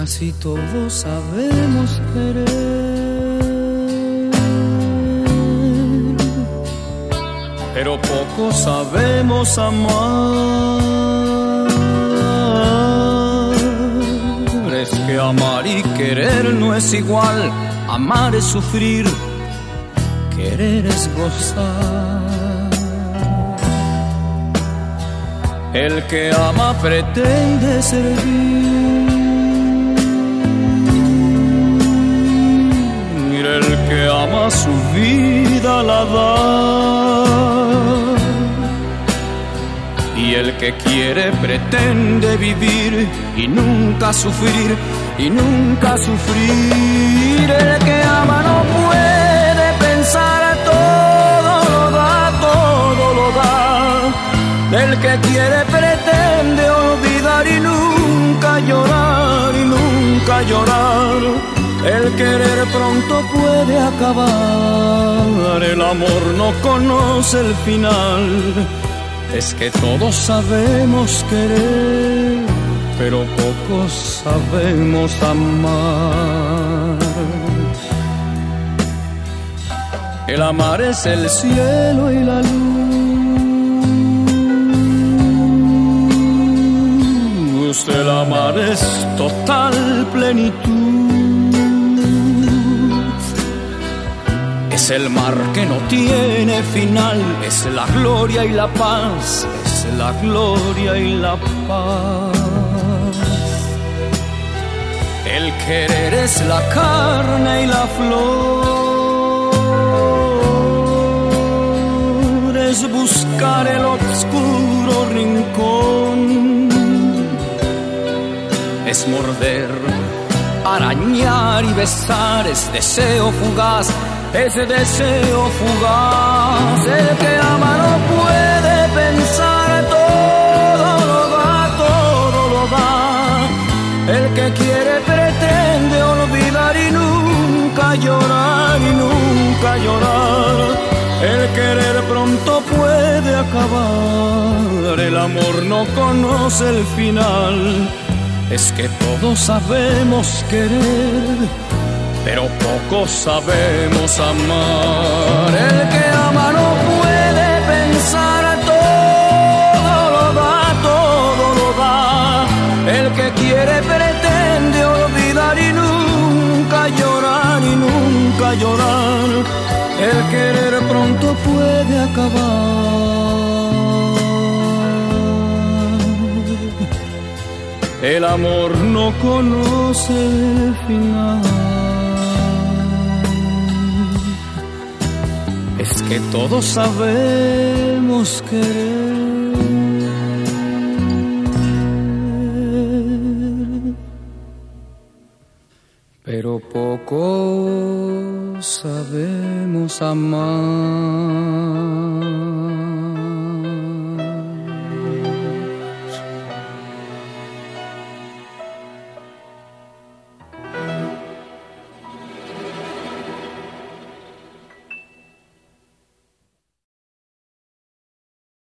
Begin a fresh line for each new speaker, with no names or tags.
Casi todos sabemos querer, pero poco sabemos amar. Es que amar y querer no es igual. Amar es sufrir, querer es gozar. El que ama pretende servir, el que ama su vida la da, y el que quiere pretende vivir y nunca sufrir, y nunca sufrir. El que ama no puede pensar, todo lo da, todo lo da. El que quiere pretende olvidar y nunca llorar, y nunca llorar. El querer pronto puede acabar, el amor no conoce el final. Es que todos sabemos querer, pero pocos sabemos amar. El amar es el cielo y la luz, el amar es total plenitud. Es el mar que no tiene final, es la gloria y la paz, es la gloria y la paz. El querer es la carne y la flor, es buscar el oscuro rincón, es morder, arañar y besar, es deseo fugaz, ese deseo fugaz. El que ama no puede pensar, todo lo da, todo lo da. El que quiere pretende olvidar y nunca llorar, y nunca llorar. El querer pronto puede acabar, el amor no conoce el final. Es que todos sabemos querer, pero pocos sabemos amar. El que ama no puede pensar, todo lo da, todo lo da. El que quiere pretende olvidar y nunca llorar, y nunca llorar. El querer pronto puede acabar, el amor no conoce el final. Es que todos sabemos querer, pero poco sabemos amar.